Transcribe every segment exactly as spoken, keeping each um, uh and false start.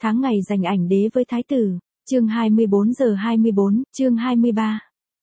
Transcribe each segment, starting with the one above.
Tháng ngày dành ảnh đế với thái tử, chương hai mươi bốn giờ hai mươi bốn, chương hai mươi ba.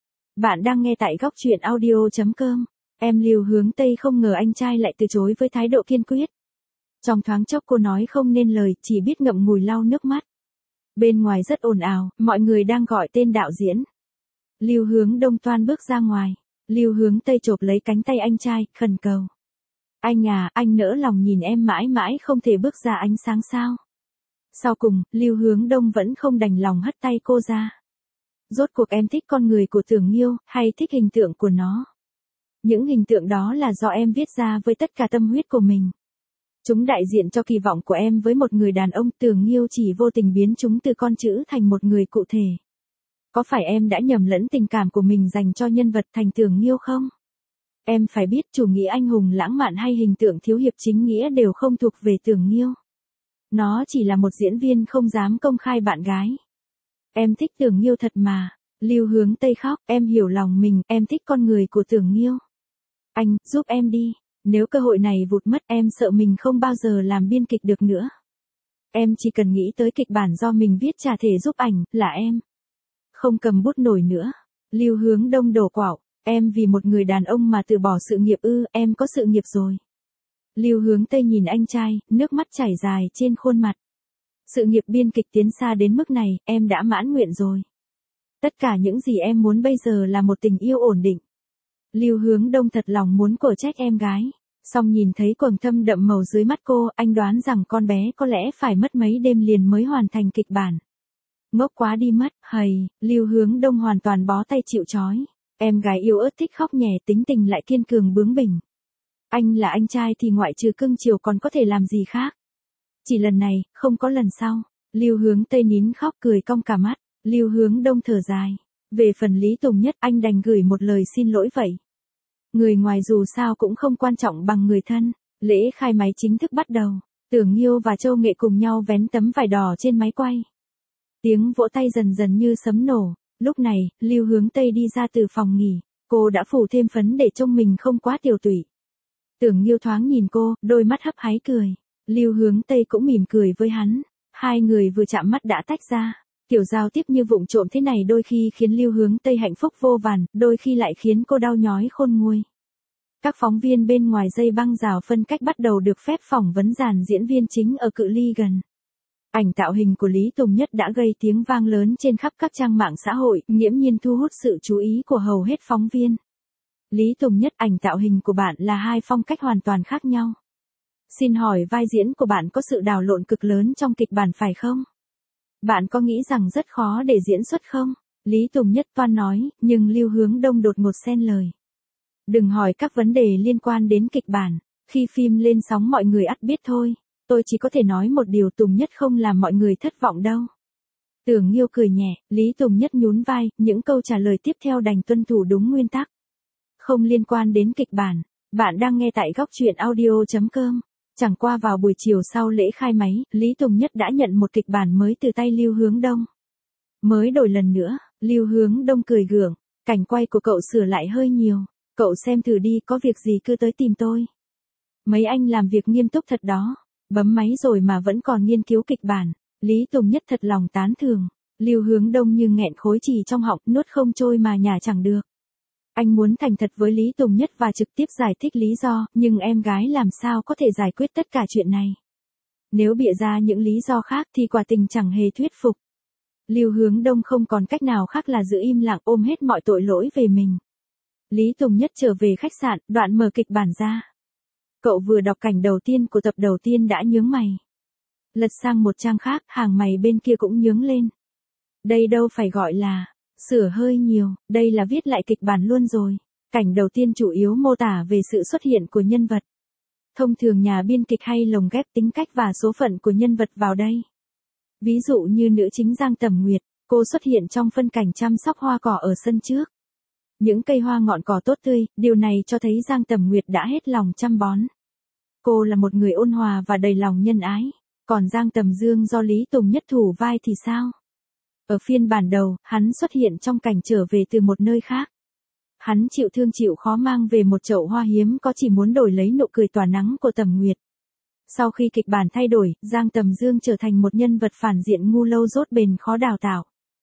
Bạn đang nghe tại góc truyện audio chấm com. Em Lưu Hướng Tây không ngờ anh trai lại từ chối với thái độ kiên quyết. Trong thoáng chốc cô nói không nên lời, chỉ biết ngậm ngùi lau nước mắt. Bên ngoài rất ồn ào, mọi người đang gọi tên đạo diễn. Lưu Hướng Đông toan bước ra ngoài. Lưu Hướng Tây chộp lấy cánh tay anh trai, khẩn cầu. Anh à, anh nỡ lòng nhìn em mãi mãi không thể bước ra ánh sáng sao? Sau cùng, Lưu Hướng Đông vẫn không đành lòng hất tay cô ra. Rốt cuộc em thích con người của Tưởng Nghiêu, hay thích hình tượng của nó? Những hình tượng đó là do em viết ra với tất cả tâm huyết của mình. Chúng đại diện cho kỳ vọng của em với một người đàn ông. Tưởng Nghiêu chỉ vô tình biến chúng từ con chữ thành một người cụ thể. Có phải em đã nhầm lẫn tình cảm của mình dành cho nhân vật thành Tưởng Nghiêu không? Em phải biết chủ nghĩa anh hùng lãng mạn hay hình tượng thiếu hiệp chính nghĩa đều không thuộc về Tưởng Nghiêu. Nó chỉ là một diễn viên không dám công khai bạn gái. Em thích Tưởng Nghiêu thật mà. Lưu Hướng Tây khóc, em hiểu lòng mình, em thích con người của Tưởng Nghiêu. Anh, giúp em đi. Nếu cơ hội này vụt mất em sợ mình không bao giờ làm biên kịch được nữa. Em chỉ cần nghĩ tới kịch bản do mình viết chả thể giúp ảnh, là em. Không cầm bút nổi nữa. Lưu Hướng Đông đổ quạo, em vì một người đàn ông mà từ bỏ sự nghiệp ư? Em có sự nghiệp rồi. Lưu Hướng Tây nhìn anh trai, nước mắt chảy dài trên khuôn mặt. Sự nghiệp biên kịch tiến xa đến mức này, em đã mãn nguyện rồi. Tất cả những gì em muốn bây giờ là một tình yêu ổn định. Lưu Hướng Đông thật lòng muốn cổ trách em gái. Song nhìn thấy quầng thâm đậm màu dưới mắt cô, anh đoán rằng con bé có lẽ phải mất mấy đêm liền mới hoàn thành kịch bản. Ngốc quá đi mất, hầy, Lưu Hướng Đông hoàn toàn bó tay chịu trói. Em gái yêu ớt thích khóc nhè, tính tình lại kiên cường bướng bỉnh. Anh là anh trai thì ngoại trừ cưng chiều còn có thể làm gì khác. Chỉ lần này, không có lần sau. Lưu Hướng Tây nín khóc cười cong cả mắt. Lưu Hướng Đông thở dài. Về phần Lý Tùng Nhất anh đành gửi một lời xin lỗi vậy. Người ngoài dù sao cũng không quan trọng bằng người thân. Lễ khai máy chính thức bắt đầu. Tưởng Nghiêu và Châu Nghệ cùng nhau vén tấm vải đỏ trên máy quay. Tiếng vỗ tay dần dần như sấm nổ. Lúc này, Lưu Hướng Tây đi ra từ phòng nghỉ. Cô đã phủ thêm phấn để trông mình không quá tiều tụy. Tưởng Nghiêu thoáng nhìn cô, đôi mắt hấp háy cười. Lưu Hướng Tây cũng mỉm cười với hắn. Hai người vừa chạm mắt đã tách ra. Kiểu giao tiếp như vụng trộm thế này đôi khi khiến Lưu Hướng Tây hạnh phúc vô vàn, đôi khi lại khiến cô đau nhói khôn nguôi. Các phóng viên bên ngoài dây băng rào phân cách bắt đầu được phép phỏng vấn dàn diễn viên chính ở cự ly gần. Ảnh tạo hình của Lý Tùng Nhất đã gây tiếng vang lớn trên khắp các trang mạng xã hội, nghiễm nhiên thu hút sự chú ý của hầu hết phóng viên. Lý Tùng Nhất, ảnh tạo hình của bạn là hai phong cách hoàn toàn khác nhau. Xin hỏi vai diễn của bạn có sự đảo lộn cực lớn trong kịch bản phải không? Bạn có nghĩ rằng rất khó để diễn xuất không? Lý Tùng Nhất toan nói, nhưng Lưu Hướng Đông đột ngột xen lời. Đừng hỏi các vấn đề liên quan đến kịch bản, khi phim lên sóng mọi người ắt biết thôi, tôi chỉ có thể nói một điều, Tùng Nhất không làm mọi người thất vọng đâu. Tưởng Nghiêu cười nhẹ, Lý Tùng Nhất nhún vai, những câu trả lời tiếp theo đành tuân thủ đúng nguyên tắc. Không liên quan đến kịch bản, bạn đang nghe tại góc truyện audio chấm com. Chẳng qua vào buổi chiều sau lễ khai máy, Lý Tùng Nhất đã nhận một kịch bản mới từ tay Lưu Hướng Đông. Mới đổi lần nữa, Lưu Hướng Đông cười gượng, cảnh quay của cậu sửa lại hơi nhiều, cậu xem thử đi, có việc gì cứ tới tìm tôi. Mấy anh làm việc nghiêm túc thật đó, bấm máy rồi mà vẫn còn nghiên cứu kịch bản. Lý Tùng Nhất thật lòng tán thưởng, Lưu Hướng Đông như nghẹn khối trì trong họng, nuốt không trôi mà nhả chẳng được. Anh muốn thành thật với Lý Tùng Nhất và trực tiếp giải thích lý do, nhưng em gái làm sao có thể giải quyết tất cả chuyện này. Nếu bịa ra những lý do khác thì quả tình chẳng hề thuyết phục. Lưu Hướng Đông không còn cách nào khác là giữ im lặng, ôm hết mọi tội lỗi về mình. Lý Tùng Nhất trở về khách sạn, đoạn mở kịch bản ra. Cậu vừa đọc cảnh đầu tiên của tập đầu tiên đã nhướng mày. Lật sang một trang khác, hàng mày bên kia cũng nhướng lên. Đây đâu phải gọi là sửa hơi nhiều, đây là viết lại kịch bản luôn rồi. Cảnh đầu tiên chủ yếu mô tả về sự xuất hiện của nhân vật. Thông thường nhà biên kịch hay lồng ghép tính cách và số phận của nhân vật vào đây. Ví dụ như nữ chính Giang Tầm Nguyệt, cô xuất hiện trong phân cảnh chăm sóc hoa cỏ ở sân trước. Những cây hoa ngọn cỏ tốt tươi, điều này cho thấy Giang Tầm Nguyệt đã hết lòng chăm bón. Cô là một người ôn hòa và đầy lòng nhân ái. Còn Giang Tầm Dương do Lý Tùng Nhất thủ vai thì sao? Ở phiên bản đầu, hắn xuất hiện trong cảnh trở về từ một nơi khác. Hắn chịu thương chịu khó mang về một chậu hoa hiếm có chỉ muốn đổi lấy nụ cười tỏa nắng của Tầm Nguyệt. Sau khi kịch bản thay đổi, Giang Tầm Dương trở thành một nhân vật phản diện ngu lâu dốt bền khó đào tạo.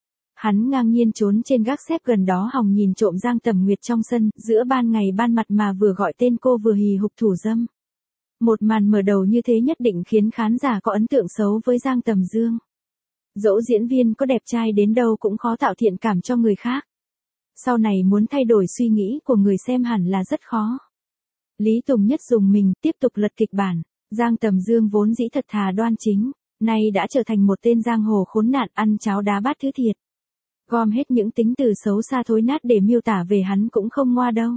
Hắn ngang nhiên trốn trên gác xếp gần đó hòng nhìn trộm Giang Tầm Nguyệt trong sân, giữa ban ngày ban mặt mà vừa gọi tên cô vừa hì hục thủ dâm. Một màn mở đầu như thế nhất định khiến khán giả có ấn tượng xấu với Giang Tầm Dương. Dẫu diễn viên có đẹp trai đến đâu cũng khó tạo thiện cảm cho người khác. Sau này muốn thay đổi suy nghĩ của người xem hẳn là rất khó. Lý Tùng Nhất dùng mình tiếp tục lật kịch bản. Giang Tầm Dương vốn dĩ thật thà đoan chính, nay đã trở thành một tên giang hồ khốn nạn ăn cháo đá bát thứ thiệt. Gom hết những tính từ xấu xa thối nát để miêu tả về hắn cũng không ngoa đâu.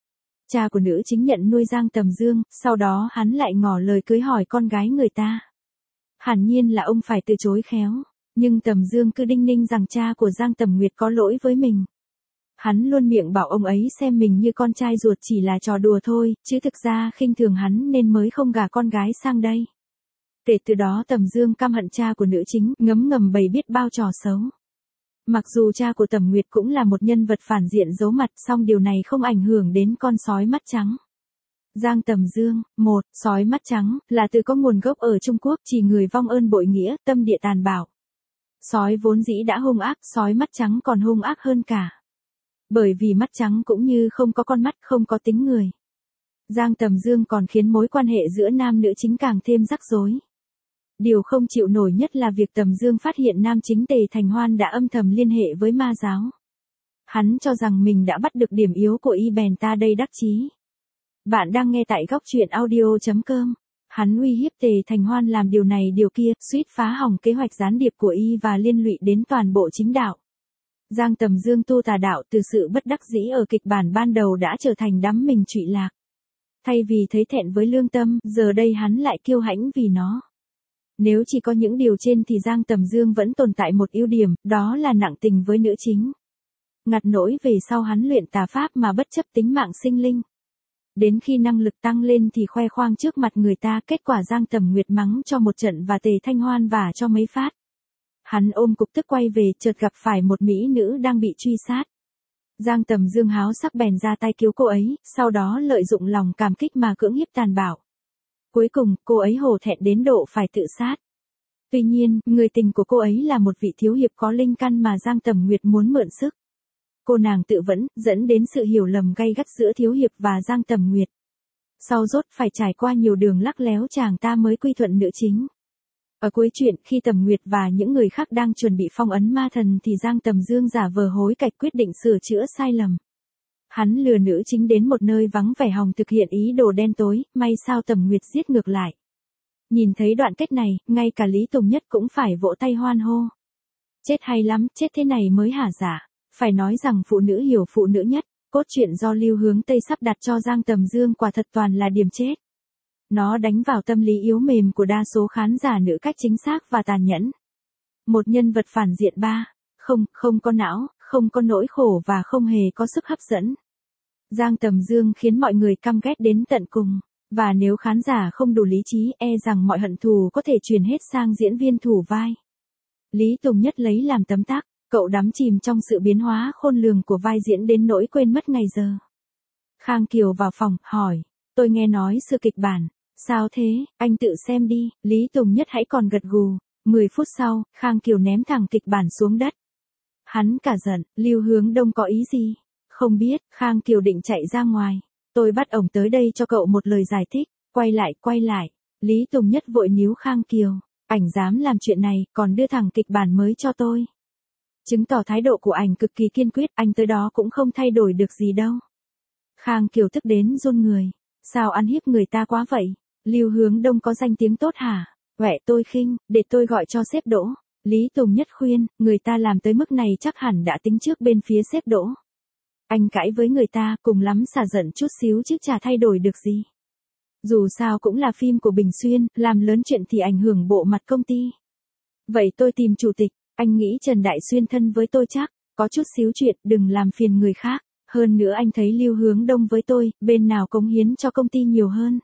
Cha của nữ chính nhận nuôi Giang Tầm Dương, sau đó hắn lại ngỏ lời cưới hỏi con gái người ta. Hẳn nhiên là ông phải từ chối khéo, nhưng Tầm Dương cứ đinh ninh rằng cha của Giang Tầm Nguyệt có lỗi với mình. Hắn luôn miệng bảo ông ấy xem mình như con trai ruột chỉ là trò đùa thôi, chứ thực ra khinh thường hắn nên mới không gả con gái sang đây. Kể từ đó Tầm Dương căm hận cha của nữ chính, ngấm ngầm bày biết bao trò xấu. Mặc dù cha của Tầm Nguyệt cũng là một nhân vật phản diện giấu mặt, song điều này không ảnh hưởng đến con sói mắt trắng. Giang Tầm Dương, một, sói mắt trắng, là từ có nguồn gốc ở Trung Quốc, chỉ người vong ơn bội nghĩa, tâm địa tàn bạo. Sói vốn dĩ đã hung ác, sói mắt trắng còn hung ác hơn cả. Bởi vì mắt trắng cũng như không có con mắt, không có tính người. Giang Tầm Dương còn khiến mối quan hệ giữa nam nữ chính càng thêm rắc rối. Điều không chịu nổi nhất là việc Tầm Dương phát hiện nam chính Tề Thành Hoan đã âm thầm liên hệ với ma giáo. Hắn cho rằng mình đã bắt được điểm yếu của y bèn ta đây đắc chí. Bạn đang nghe tại góc truyện audio chấm com. Hắn uy hiếp Tề Thành Hoan làm điều này điều kia, suýt phá hỏng kế hoạch gián điệp của y và liên lụy đến toàn bộ chính đạo. Giang Tầm Dương tu tà đạo từ sự bất đắc dĩ ở kịch bản ban đầu đã trở thành đắm mình trụy lạc. Thay vì thấy thẹn với lương tâm, giờ đây hắn lại kiêu hãnh vì nó. Nếu chỉ có những điều trên thì Giang Tầm Dương vẫn tồn tại một ưu điểm, đó là nặng tình với nữ chính. Ngặt nỗi về sau hắn luyện tà pháp mà bất chấp tính mạng sinh linh. Đến khi năng lực tăng lên thì khoe khoang trước mặt người ta, kết quả Giang Tầm Nguyệt mắng cho một trận và Tề Thanh Hoan vả cho mấy phát. Hắn ôm cục tức quay về, chợt gặp phải một mỹ nữ đang bị truy sát. Giang Tầm Dương háo sắc bèn ra tay cứu cô ấy, sau đó lợi dụng lòng cảm kích mà cưỡng hiếp tàn bạo. Cuối cùng, cô ấy hổ thẹn đến độ phải tự sát. Tuy nhiên, người tình của cô ấy là một vị thiếu hiệp có linh căn mà Giang Tầm Nguyệt muốn mượn sức. Cô nàng tự vẫn, dẫn đến sự hiểu lầm gay gắt giữa thiếu hiệp và Giang Tầm Nguyệt. Sau rốt phải trải qua nhiều đường lắc léo chàng ta mới quy thuận nữ chính. Ở cuối chuyện, khi Tầm Nguyệt và những người khác đang chuẩn bị phong ấn ma thần thì Giang Tầm Dương giả vờ hối cải quyết định sửa chữa sai lầm. Hắn lừa nữ chính đến một nơi vắng vẻ hòng thực hiện ý đồ đen tối, may sao Tầm Nguyệt giết ngược lại. Nhìn thấy đoạn kết này, ngay cả Lý Tùng Nhất cũng phải vỗ tay hoan hô. Chết hay lắm, chết thế này mới hả dạ. Phải nói rằng phụ nữ hiểu phụ nữ nhất, cốt truyện do Lưu Hướng Tây sắp đặt cho Giang Tầm Dương quả thật toàn là điểm chết. Nó đánh vào tâm lý yếu mềm của đa số khán giả nữ cách chính xác và tàn nhẫn. Một nhân vật phản diện ba, không, không có não, không có nỗi khổ và không hề có sức hấp dẫn. Giang Tầm Dương khiến mọi người căm ghét đến tận cùng, và nếu khán giả không đủ lý trí e rằng mọi hận thù có thể truyền hết sang diễn viên thủ vai. Lý Tùng Nhất lấy làm tấm tắc, cậu đắm chìm trong sự biến hóa khôn lường của vai diễn đến nỗi quên mất ngày giờ. Khang Kiều vào phòng, hỏi, tôi nghe nói sự kịch bản. Sao thế, anh tự xem đi, Lý Tùng Nhất hãy còn gật gù. Mười phút sau, Khang Kiều ném thẳng kịch bản xuống đất. Hắn cả giận, Lưu Hướng Đông có ý gì? Không biết, Khang Kiều định chạy ra ngoài. Tôi bắt ổng tới đây cho cậu một lời giải thích, quay lại, quay lại. Lý Tùng Nhất vội níu Khang Kiều, ảnh dám làm chuyện này, còn đưa thẳng kịch bản mới cho tôi. Chứng tỏ thái độ của ảnh cực kỳ kiên quyết, anh tới đó cũng không thay đổi được gì đâu. Khang Kiều tức đến run người, sao ăn hiếp người ta quá vậy? Lưu Hướng Đông có danh tiếng tốt hả? Huệ tôi khinh, để tôi gọi cho sếp Đỗ. Lý Tùng Nhất khuyên, người ta làm tới mức này chắc hẳn đã tính trước bên phía sếp Đỗ. Anh cãi với người ta, cùng lắm xả giận chút xíu chứ chả thay đổi được gì. Dù sao cũng là phim của Bình Xuyên, làm lớn chuyện thì ảnh hưởng bộ mặt công ty. Vậy tôi tìm chủ tịch, anh nghĩ Trần Đại Xuyên thân với tôi chắc, có chút xíu chuyện, đừng làm phiền người khác. Hơn nữa anh thấy Lưu Hướng Đông với tôi, bên nào cống hiến cho công ty nhiều hơn.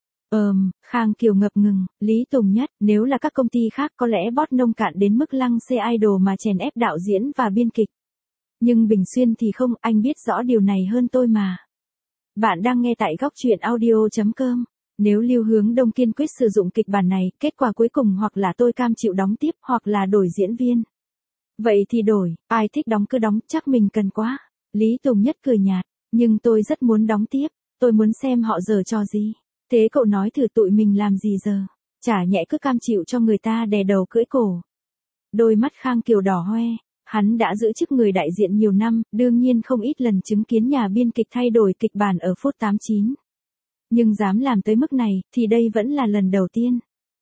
Ờm, Khang Kiều ngập ngừng, Lý Tùng Nhất, nếu là các công ty khác có lẽ bót nông cạn đến mức lăng xê idol mà chèn ép đạo diễn và biên kịch. Nhưng Bình Xuyên thì không, anh biết rõ điều này hơn tôi mà. Bạn đang nghe tại góc truyện audio chấm com. Nếu Lưu Hướng Đông kiên quyết sử dụng kịch bản này, kết quả cuối cùng hoặc là tôi cam chịu đóng tiếp hoặc là đổi diễn viên. Vậy thì đổi, ai thích đóng cứ đóng, chắc mình cần quá. Lý Tùng Nhất cười nhạt, nhưng tôi rất muốn đóng tiếp, tôi muốn xem họ giở trò gì. Thế cậu nói thử tụi mình làm gì giờ? Chả nhẽ cứ cam chịu cho người ta đè đầu cưỡi cổ. Đôi mắt Khang Kiều đỏ hoe, hắn đã giữ chức người đại diện nhiều năm, đương nhiên không ít lần chứng kiến nhà biên kịch thay đổi kịch bản ở phút tám chín. Nhưng dám làm tới mức này, thì đây vẫn là lần đầu tiên.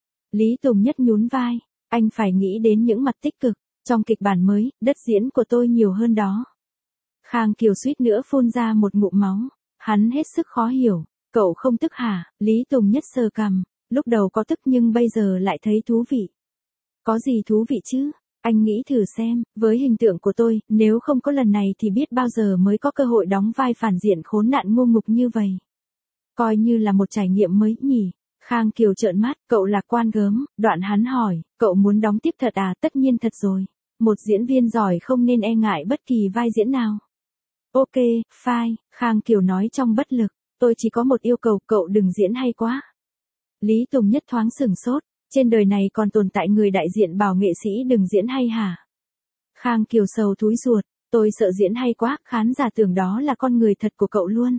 Lý Tùng Nhất nhún vai, anh phải nghĩ đến những mặt tích cực, trong kịch bản mới, đất diễn của tôi nhiều hơn đó. Khang Kiều suýt nữa phun ra một ngụm máu, hắn hết sức khó hiểu, cậu không tức hả? Lý Tùng Nhất sờ cằm, lúc đầu có tức nhưng bây giờ lại thấy thú vị. Có gì thú vị chứ? Anh nghĩ thử xem, với hình tượng của tôi, nếu không có lần này thì biết bao giờ mới có cơ hội đóng vai phản diện khốn nạn ngu ngục như vậy. Coi như là một trải nghiệm mới nhỉ. Khang Kiều trợn mắt, cậu lạc quan gớm, đoạn hắn hỏi, cậu muốn đóng tiếp thật à? Tất nhiên thật rồi. Một diễn viên giỏi không nên e ngại bất kỳ vai diễn nào. Ok, fine, Khang Kiều nói trong bất lực, tôi chỉ có một yêu cầu, cậu đừng diễn hay quá. Lý Tùng Nhất thoáng sửng sốt, trên đời này còn tồn tại người đại diện bảo nghệ sĩ đừng diễn hay hả? Khang Kiều sầu thúi ruột, tôi sợ diễn hay quá, khán giả tưởng đó là con người thật của cậu luôn.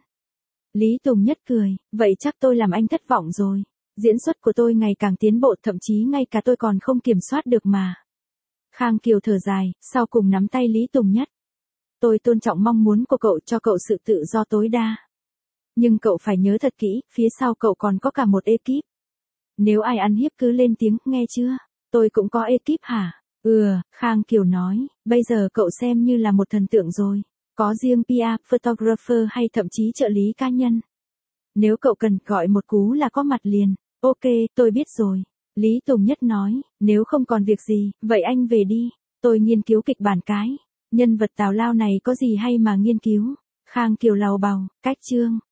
Lý Tùng Nhất cười, vậy chắc tôi làm anh thất vọng rồi. Diễn xuất của tôi ngày càng tiến bộ, thậm chí ngay cả tôi còn không kiểm soát được mà. Khang Kiều thở dài, sau cùng nắm tay Lý Tùng Nhất. Tôi tôn trọng mong muốn của cậu, cho cậu sự tự do tối đa. Nhưng cậu phải nhớ thật kỹ, phía sau cậu còn có cả một ekip. Nếu ai ăn hiếp cứ lên tiếng, nghe chưa? Tôi cũng có ekip hả? Ừ, Khang Kiều nói, bây giờ cậu xem như là một thần tượng rồi. Có riêng pê e, photographer hay thậm chí trợ lý cá nhân. Nếu cậu cần gọi một cú là có mặt liền. Ok, tôi biết rồi. Lý Tùng Nhất nói, nếu không còn việc gì, vậy anh về đi. Tôi nghiên cứu kịch bản cái. Nhân vật tào lao này có gì hay mà nghiên cứu. Khang Kiều lầu bầu, cách chương.